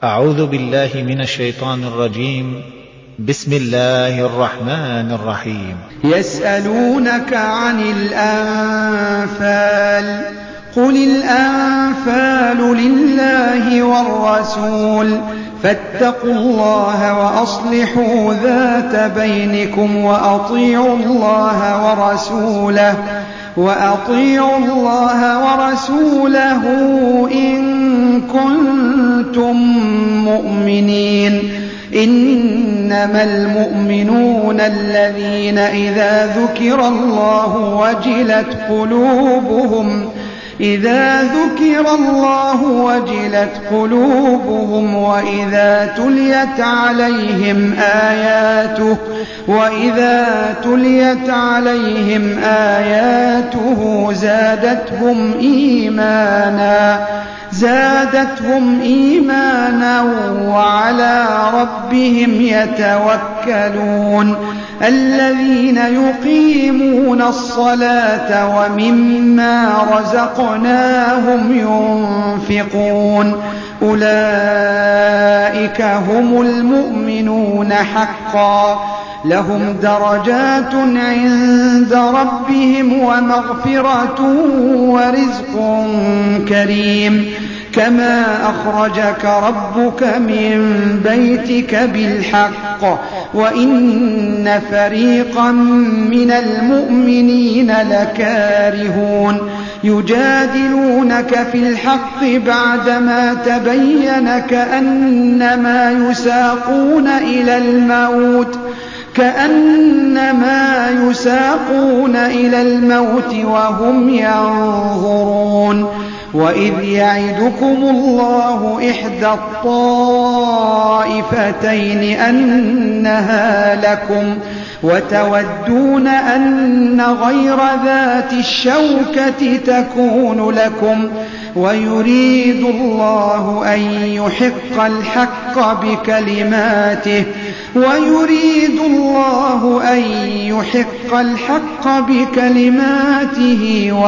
أعوذ بالله من الشيطان الرجيم. بسم الله الرحمن الرحيم. يسألونك عن الأنفال قل الأنفال لله والرسول فاتقوا الله وأصلحوا ذات بينكم وأطيعوا الله ورسوله إن كنتم مؤمنين. إنما المؤمنون الذين إذا ذكر الله وجلت قلوبهم وإذا تليت عليهم آياته زادتهم إيمانا وعلى ربهم يتوكلون. الذين يقيمون الصلاة ومما رزقناهم ينفقون أولئك هم المؤمنون حقا لهم درجات عند ربهم ومغفرة ورزق كريم. كما أخرجك ربك من بيتك بالحق وإن فريقا من المؤمنين لكارهون. يجادلونك في الحق بعدما تبين كأنما يساقون إلى الموت وهم ينظرون. وإذ يعدكم الله إحدى الطائفتين أنها لكم وتودون أن غير ذات الشوكة تكون لكم ويريد الله أن يحق الحق بكلماته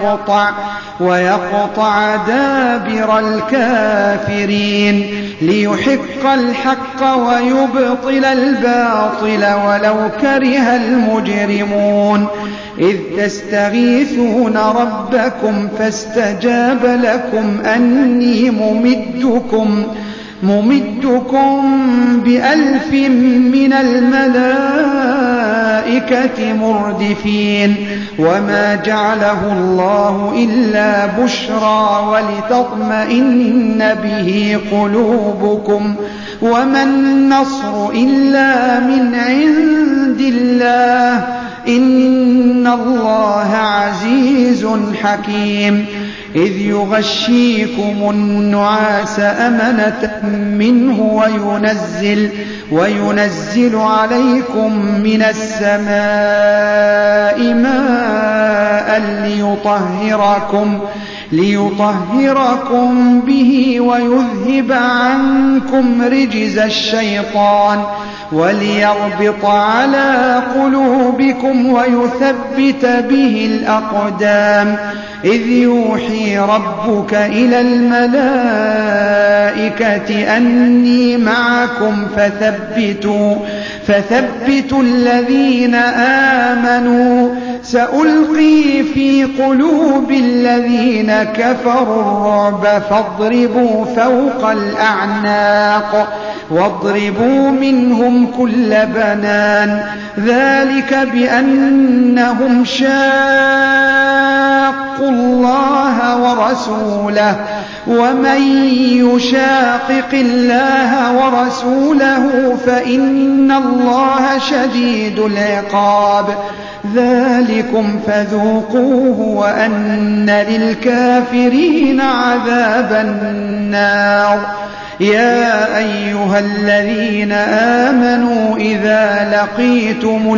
ويقطع دابر الكافرين. ليحق الحق ويبطل الباطل ولو كره المجرمون. إذ تستغيثون ربكم فاستجاب لكم أني ممدكم ب1000 من الملائكة مردفين. وما جعله الله إلا بشرى ولتطمئن به قلوبكم وما النصر إلا من عند الله إن الله عزيز حكيم. إذ يغشيكم النعاس أمنة منه وينزل عليكم من السماء ماء ليطهركم به ويذهب عنكم رجز الشيطان وليربط على قلوبكم ويثبت به الأقدام. إذ يوحي ربك إلى الملائكة أني معكم فثبتوا الذين آمنوا سألقي في قلوب الذين كفروا الرعب فاضربوا فوق الأعناق واضربوا منهم كل بنان. ذلك بأنهم شاقوا الله ورسوله ومن يشاقق الله ورسوله فإن الله شديد العقاب. ذلكم فذوقوه وأن للكافرين عذاب النار. يا أيها الذين آمنوا إذا لقيتم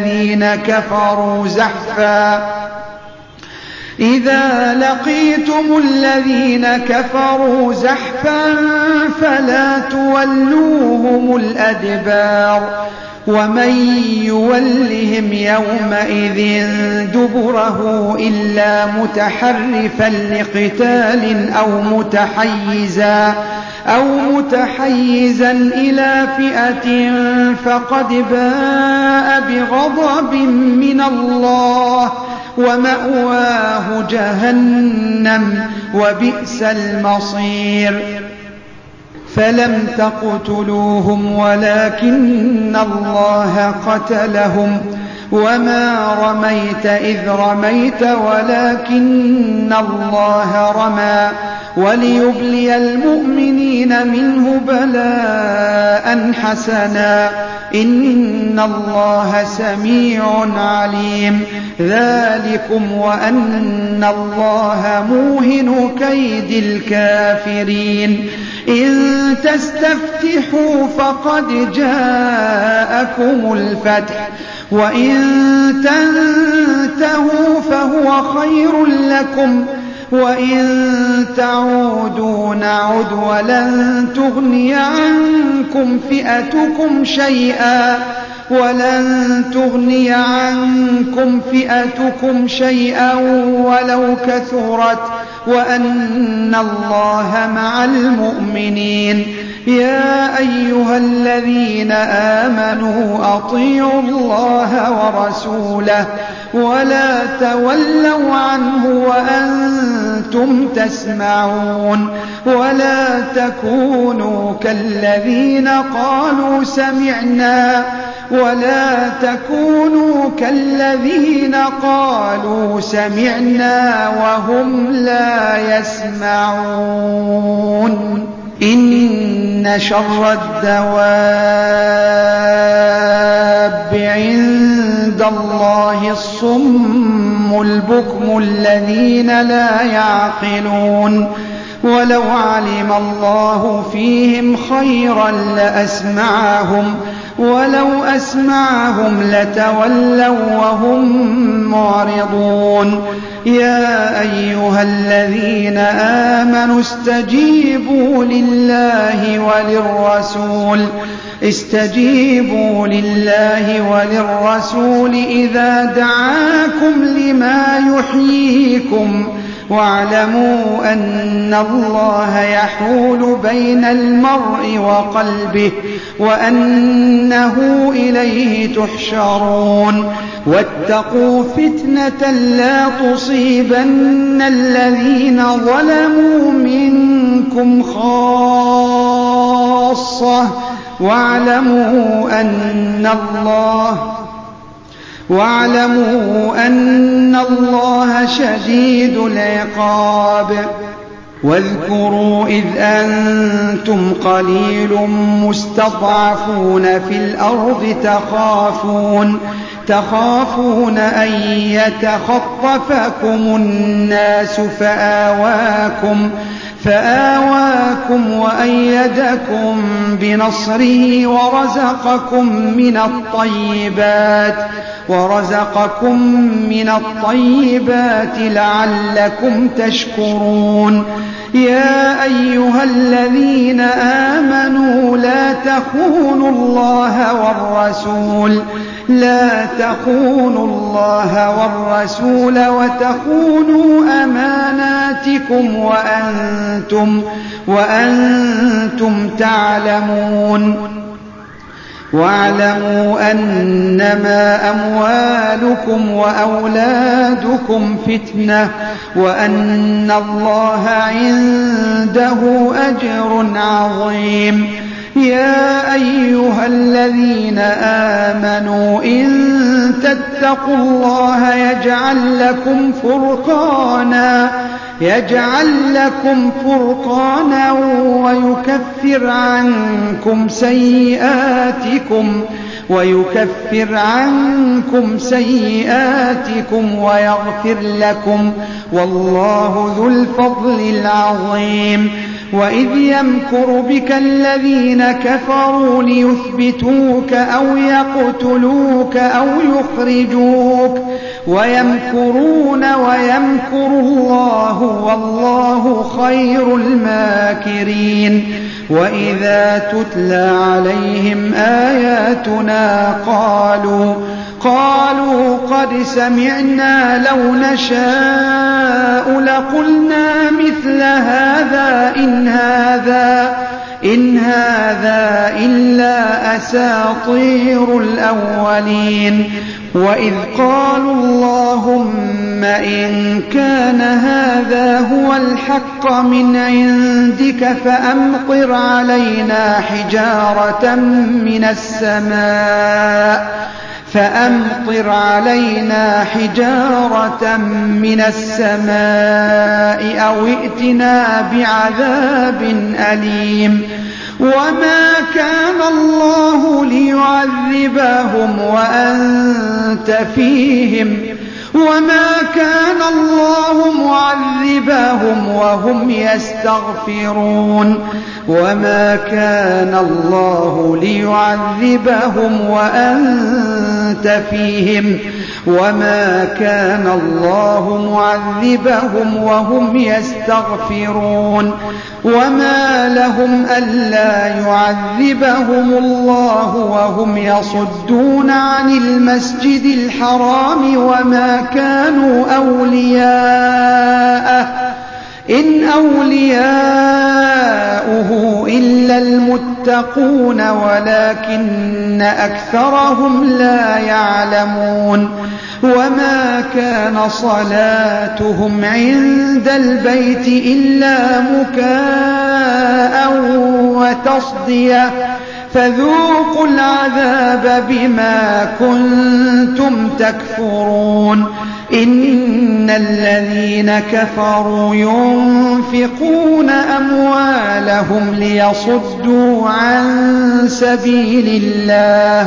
الذين كفروا زحفا فلا تولوهم الأدبار. ومن يولهم يومئذ دبره إلا متحرفا لقتال أو متحيزا إلى فئة فقد باء بغضب من الله ومأواه جهنم وبئس المصير فلم تقتلوهم ولكن الله قتلهم وما رميت إذ رميت ولكن الله رمى وليبلي المؤمنين منه بلاء حسنا إن الله سميع عليم ذلكم وأن الله موهن كيد الكافرين إن تستفتحوا فقد جاءكم الفتح وإن تنتهوا فهو خير لكم وإن تعودوا نعد ولن تغني عنكم فئتكم شيئا ولو كثرت وأن الله مع المؤمنين يا أيها الذين آمنوا أطيعوا الله ورسوله ولا تولوا عنه وأنتم تسمعون ولا تكونوا كالذين قالوا سمعنا وهم لا يسمعون إن شر الدواب عند الله الصم البكم الذين لا يعقلون ولو علم الله فيهم خيرا لأسمعهم ولو أسمعهم لتولوا وهم معرضون يا أيها الذين آمنوا استجيبوا لله وللرسول إذا دعاكم لما يحييكم واعلموا أن الله يحول بين المرء وقلبه وأنه إليه تحشرون واتقوا فتنة لا تصيبن الذين ظلموا منكم خاصة واعلموا أن الله شديد العقاب واذكروا إذ أنتم قليل مستضعفون في الأرض تخافون أن يتخطفكم الناس فآواكم وأيدكم بنصره ورزقكم من الطيبات لعلكم تشكرون يا أيها الذين آمنوا لا تخونوا الله والرسول وتخونوا أماناتكم وأنتم تعلمون واعلموا أنما أموالكم وأولادكم فتنة وأن الله عنده أجر عظيم يا أيها الذين آمنوا إن تتقوا الله يجعل لكم فرقانا ويكفر عنكم سيئاتكم ويغفر لكم والله ذو الفضل العظيم وإذ يمكر بك الذين كفروا ليثبتوك أو يقتلوك أو يخرجوك ويمكرون ويمكر الله والله خير الماكرين وإذا تتلى عليهم آياتنا قالوا قد سمعنا لو نشاء لقلنا مثل هذا إن هذا إلا أساطير الأولين وإذ قالوا اللهم إن كان هذا هو الحق من عندك فأمطر علينا حجارة من السماء أو ائتنا بعذاب أليم وما كان الله ليعذبهم وأنت فيهم وما كان الله معذبهم وهم يستغفرون وما كان الله ليعذبهم وأنت فيهم وما كان الله معذبهم وهم يستغفرون وما لهم ألا يعذبهم الله وهم يصدون عن المسجد الحرام وما كانوا أولياءه إن أولياؤه إلا المتقون ولكن أكثرهم لا يعلمون وما كان صلاتهم عند البيت إلا مكاء وتصدية فذوقوا العذاب بما كنتم تكفرون إن الذين كفروا ينفقون أموالهم ليصدوا عن سبيل الله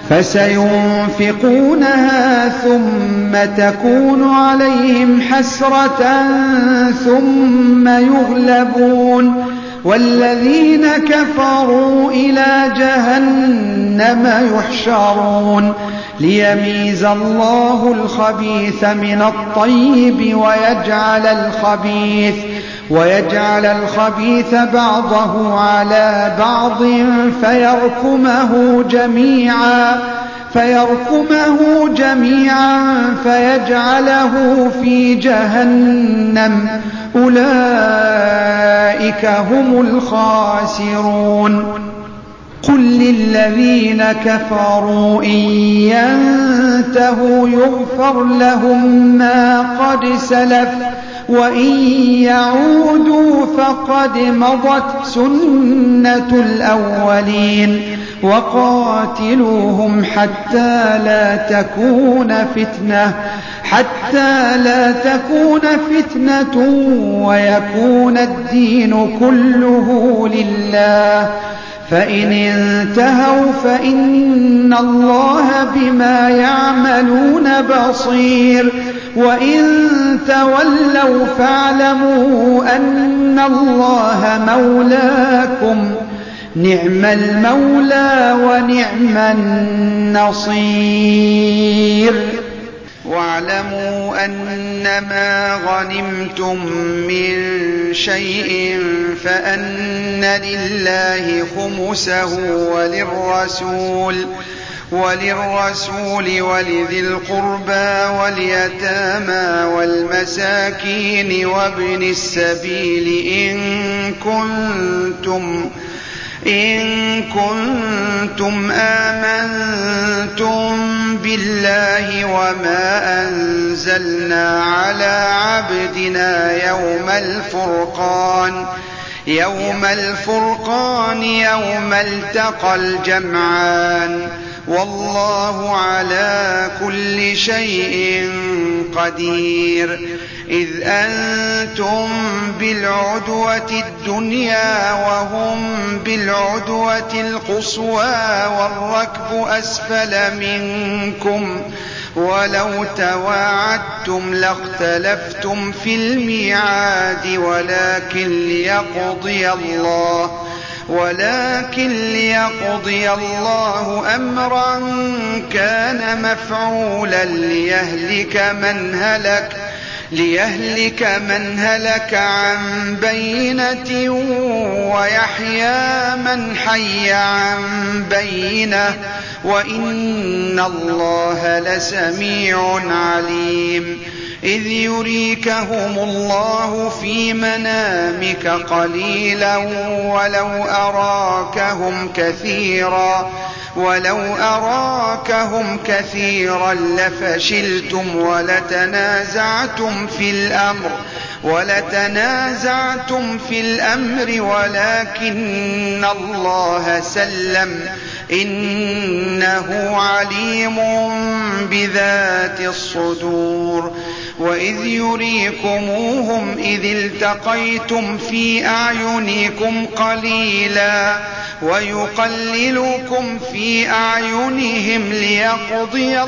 فسينفقونها ثم تكون عليهم حسرة ثم يغلبون والذين كفروا إلى جهنم يحشرون ليميز الله الخبيث من الطيب ويجعل الخبيث بعضه على بعض فيركمه جميعا فيجعله في جهنم أولئك هم الخاسرون قل للذين كفروا إن ينتهوا يغفر لهم ما قد سلف وإن يعودوا فقد مضت سنة الأولين وقاتلوهم حتى لا تكون فتنة ويكون الدين كله لله فإن انتهوا فإن الله بما يعملون بصير وإن تولوا فاعلموا أن الله مولاكم نعم المولى ونعم النصير واعلموا أنما غنمتم من شيء فأن لله خمسه وللرسول ولذي القربى واليتامى والمساكين وابن السبيل إن كنتم آمنتم بالله وما أنزلنا على عبدنا يوم الفرقان يوم التقى الجمعان والله على كل شيء قدير إذ أنتم بالعدوة الدنيا وهم بالعدوة القصوى والركب أسفل منكم ولو تواعدتم لاختلفتم في الميعاد ولكن ليقضي الله أمرا كان مفعولا ليهلك من هلك عن بينة ويحيى من حي عن بينة وإن الله لسميع عليم إذ يريكهم الله في منامك قليلا ولو أراكهم كثيرا لفشلتم ولتنازعتم في الأمر ولكن الله سلم إنه عليم بذات الصدور وإذ يريكموهم إذ التقيتم في أعينكم قليلا ويقللكم في أعينهم ليقضي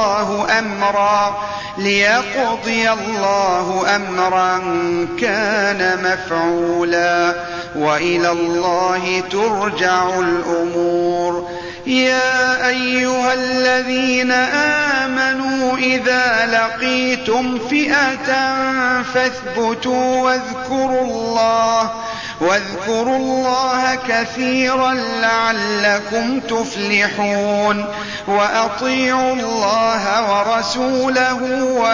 الله أمرا كان مفعولا وإلى الله ترجع الأمور يا أيها الذين آمنوا إذا لقيتم فئة فاثبتوا واذكروا الله كثيرا لعلكم تفلحون وأطيعوا الله ورسوله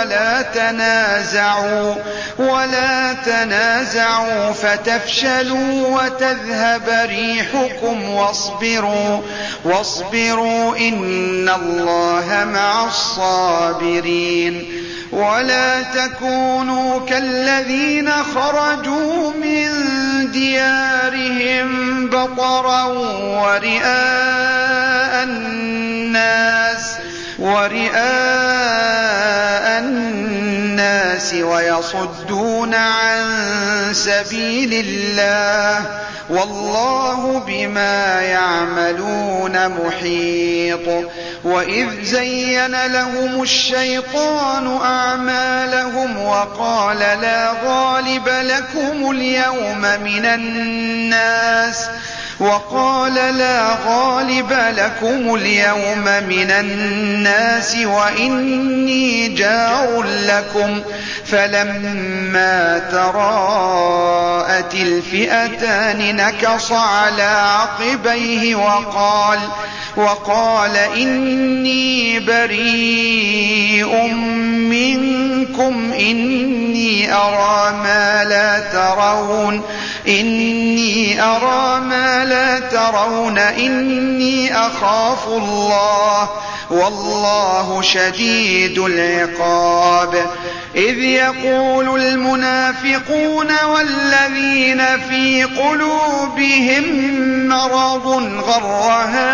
ولا تنازعوا فتفشلوا وتذهب ريحكم واصبروا إن الله مع الصابرين ولا تكونوا كالذين خرجوا من ديارهم بطرا ورئاء الناس ويصدون عن سبيل الله والله بما يعملون محيط وإذ زين لهم الشيطان أعمالهم وقال لا غالب لكم اليوم من الناس وإني جار لكم فلما تراءت الفئتان نكص على عقبيه وقال إني بريء منكم إني أرى ما لا ترون إني أخاف الله والله شديد العقاب إذ يقول المنافقون والذين في قلوبهم مرض غر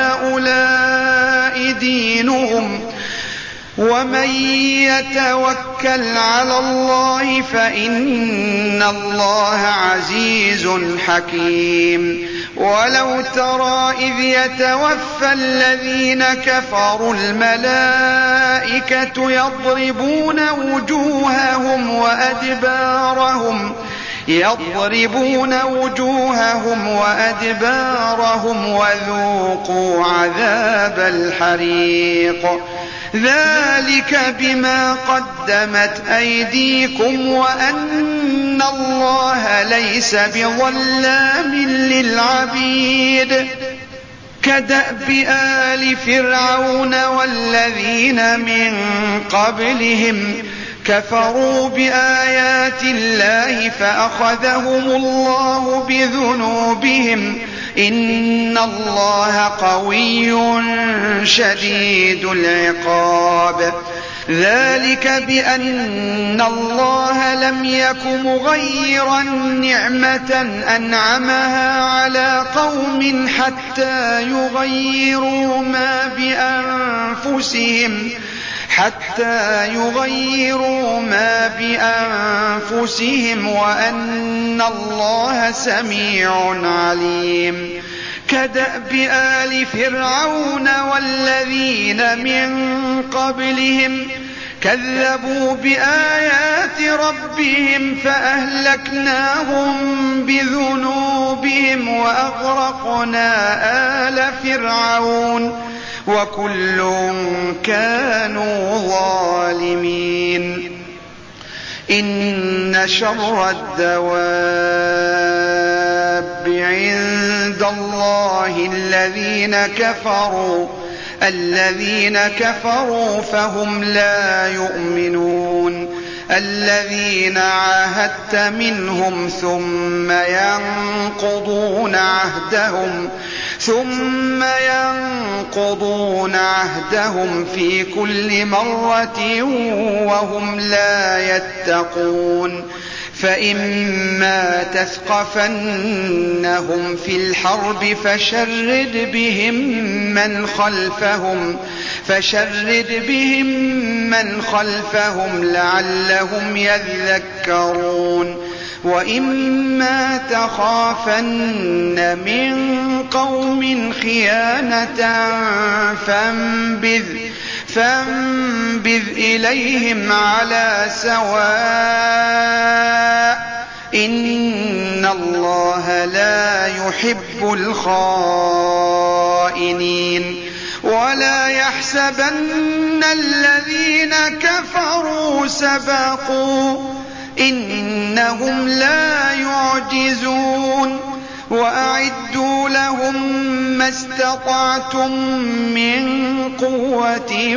هؤلاء دينهم ومن يتوكل على الله فإن الله عزيز حكيم ولو ترى إذ يتوفى الذين كفروا الملائكة يضربون وجوههم وأدبارهم وذوقوا عذاب الحريق ذلك بما قدمت أيديكم وأن الله ليس بظلام للعبيد كدأب آل فرعون والذين من قبلهم كفروا بآيات الله فأخذهم الله بذنوبهم إن الله قوي شديد العقاب ذلك بأن الله لم يك مغيرا نعمة أنعمها على قوم حتى يغيروا ما بأنفسهم وأن الله سميع عليم كدأب آل فرعون والذين من قبلهم كذبوا بآيات ربهم فأهلكناهم بذنوبهم وأغرقنا آل فرعون وكل كانوا ظالمين إن شر الدواب عند الله الذين كفروا فهم لا يؤمنون الذين عاهدت منهم ثم ينقضون عهدهم في كل مرة وهم لا يتقون فإما تثقفنهم في الحرب فشرد بهم من خلفهم لعلهم يذكرون وإما تخافن من قوم خيانة فانبذ إليهم على سواء إن الله لا يحب الخائنين ولا يحسبن الذين كفروا سبقوا إنهم لا يعجزون وأعدوا لهم ما استطعتم من قوة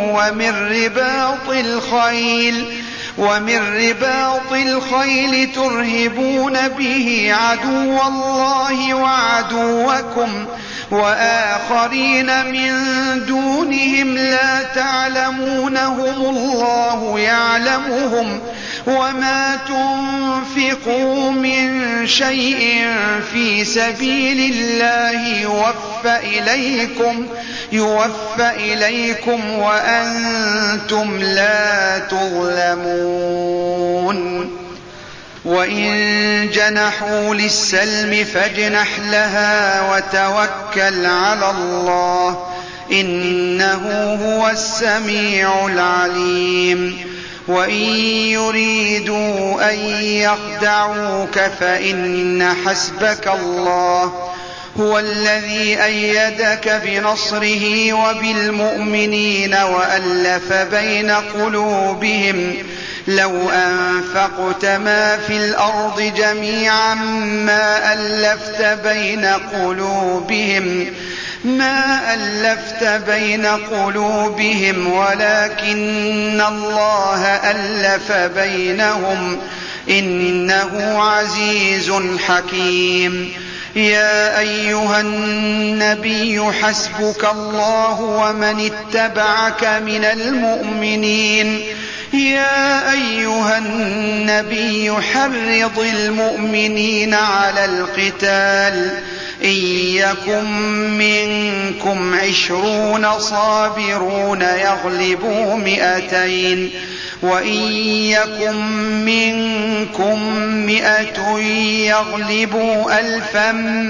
ومن رباط الخيل ترهبون به عدو الله وعدوكم وآخرين من دونهم لا تعلمونهم الله يعلمهم وما تنفقوا من شيء في سبيل الله يوفى إليكم وأنتم لا تظلمون وإن جنحوا للسلم فاجنح لها وتوكل على الله إنه هو السميع العليم وإن يريدوا أن يخدعوك فإن حسبك الله هو الذي أيدك بنصره وبالمؤمنين وألف بين قلوبهم لو أنفقت ما في الأرض جميعا ما ألفت بين قلوبهم ولكن الله ألف بينهم إنه عزيز حكيم يا أيها النبي حسبك الله ومن اتبعك من المؤمنين يا أيها النبي حرض المؤمنين على القتال إن يكن منكم 20 صابرون يغلبوا 200 وإن يكن منكم 100 يغلبوا 1000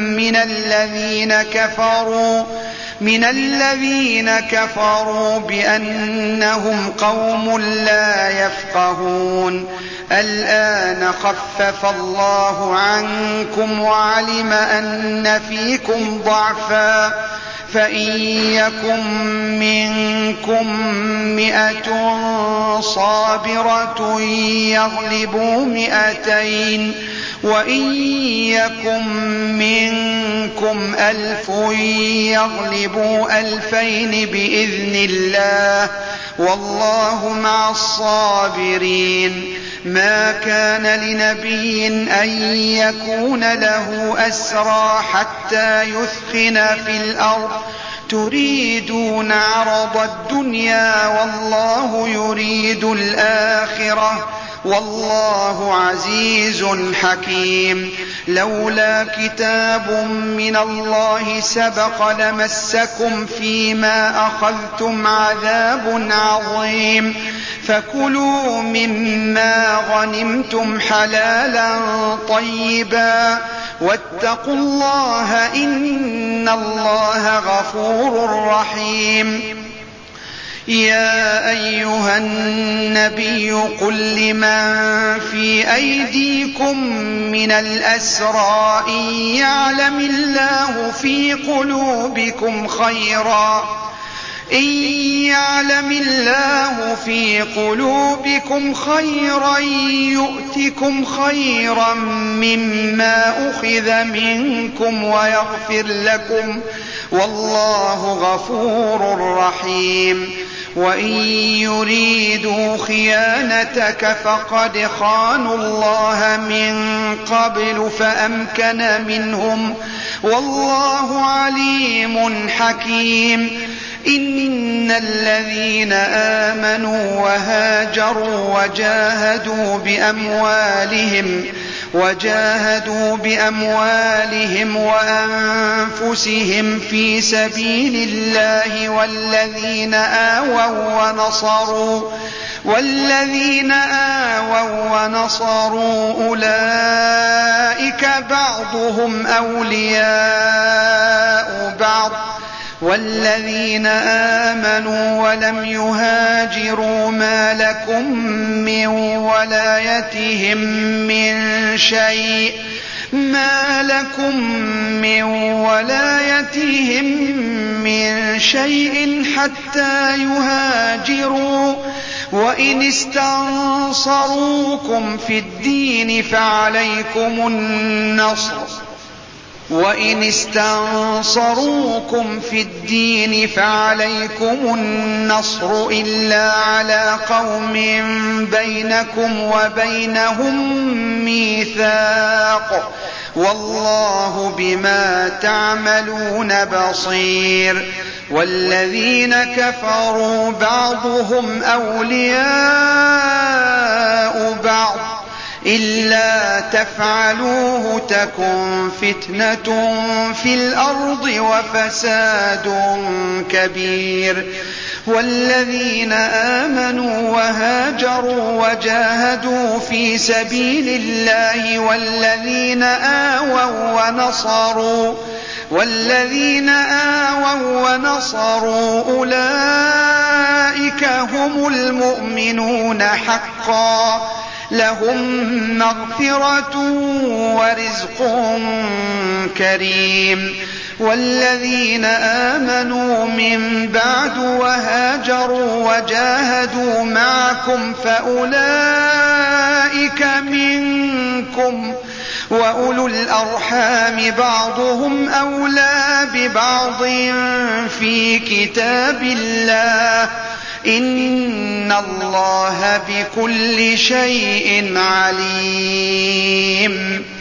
من الذين كفروا بأنهم قوم لا يفقهون الآن خفف الله عنكم وعلم أن فيكم ضعفا فإن يكن منكم 100 صابرة يغلبوا 200 وإن يكن منكم 1000 يغلبوا 2000 بإذن الله والله مع الصابرين ما كان لنبي أن يكون له أسرى حتى يثخن في الأرض تريدون عرض الدنيا والله يريد الآخرة والله عزيز حكيم لولا كتاب من الله سبق لمسكم فيما أخذتم عذاب عظيم فكلوا مما غنمتم حلالا طيبا واتقوا الله إن الله غفور رحيم يا أيها النبي قل لمن في أيديكم من الأسرى إن يعلم الله في قلوبكم خيرا يؤتكم خيرا مما أخذ منكم ويغفر لكم والله غفور رحيم وإن يريدوا خيانتك فقد خانوا الله من قبل فأمكن منهم، والله عليم حكيم. إن الذين آمنوا وهاجروا وجاهدوا بأموالهم وأنفسهم في سبيل الله والذين آووا ونصروا أولئك بعضهم أولياء بعض، والذين آمنوا ولم يهاجروا ما لكم من ولايتهم من شيء حتى يهاجروا. وإن استنصروكم في الدين فعليكم النصر إلا على قوم بينكم وبينهم ميثاق، والله بما تعملون بصير. والذين كفروا بعضهم أولياء بعض إلا تفعلوه تكن فتنة في الأرض وفساد كبير. والذين آمنوا وهاجروا وجاهدوا في سبيل الله والذين آووا ونصروا أولئك هم المؤمنون حقا، لهم مغفرة ورزق كريم. والذين آمنوا من بعد وهاجروا وجاهدوا معكم فأولئك منكم، وأولو الأرحام بعضهم أولى ببعض في كتاب الله، إن الله بكل شيء عليم.